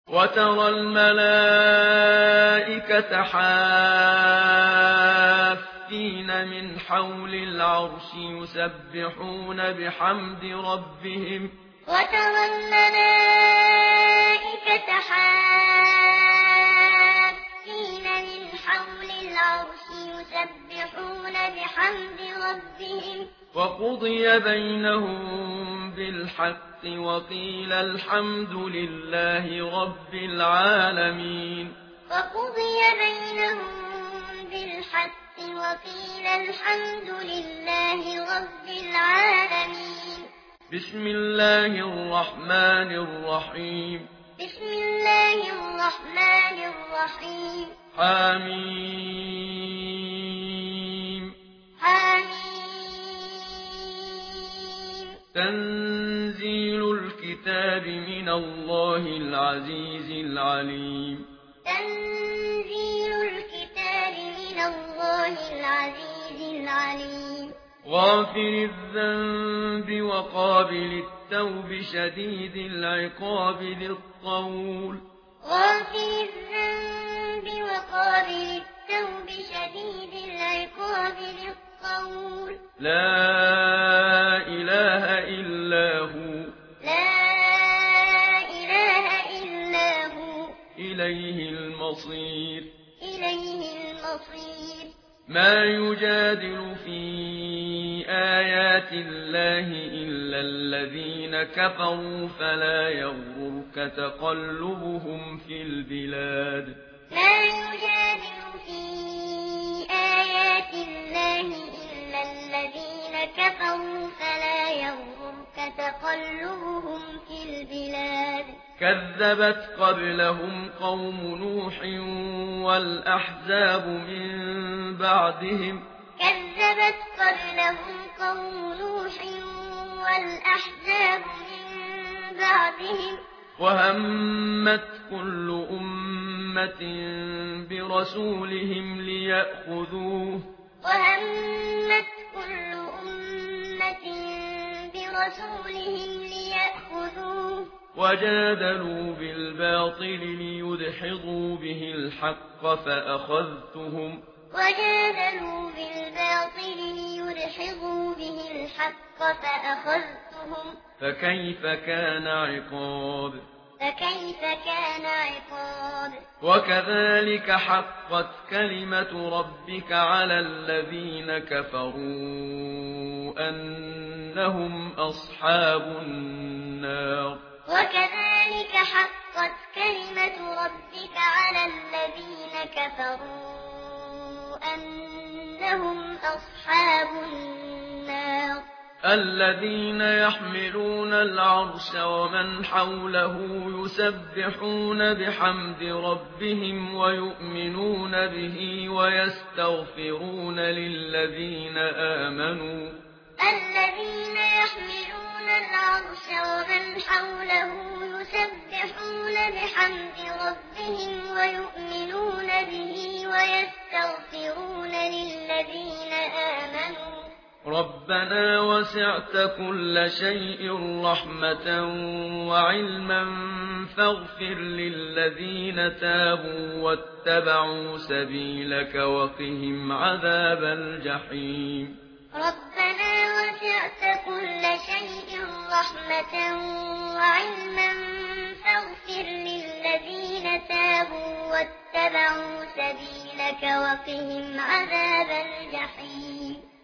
وترى الملائكة حافين من حول العرش يسبحون بحمد ربهم وترى الملائكة حافين من حول العرش يسبحون بحمد ربهم وقضي بينهم بالحق وقيل الحمد لله رب العالمين وقضي بينهم بالحق وقيل الحمد لله رب العالمين بسم الله الرحمن الرحيم بسم الله الرحمن الرحيم حميم حميم تنزيل الكتاب من الله العزيز العليم تنزيل الكتاب من الله العزيز العليم غافر الذنب وقابل التوب شديد العقاب ذي الطول غافر الذنب وقابل التوب شديد العقاب ذي الطول لا إله إلا هو لا إله إلا هو إليه المصير إليه المصير ما يجادل في آيات الله إلا الذين كفروا فلا يغرك تقلبهم في البلاد ما يجادل في آيات الله إلا الذين كفروا فلا يغرك تقلبهم في البلاد كذبت قبلهم قوم نوح والأحزاب من بعدهم كذبت قبلهم قوم نوح والأحزاب من بعدهم وهمت كل أمة برسولهم ليأخذوه وهمت كل أمة برسولهم ليأخذوه وجادلوا بالباطل ليدحضوا به الحق فأخذتهم وجادلوا بالباطل ليدحضوا به الحق فأخذتهم فكيف كان عقاب فكيف كان عقاب وكذلك حقت كلمة ربك على الذين كفروا أنهم أصحاب النار وكذلك حقت كلمة ربك على الذين كفروا أنهم أصحاب النار الذين يحملون العرش ومن حوله يسبحون بحمد ربهم ويؤمنون به ويستغفرون للذين آمنوا الذين يحملون العرش ومن حوله يسبحون بحمد ربهم ويؤمنون به ويستغفرون للذين آمنوا ربنا وسعت كل شيء رحمة وعلما فاغفر للذين تابوا واتبعوا سبيلك وقهم عذاب الجحيم ربنا وسعت كل شيء رحمة وعلما فاغفر للذين تابوا واتبعوا سبيلك وقهم عذاب الجحيم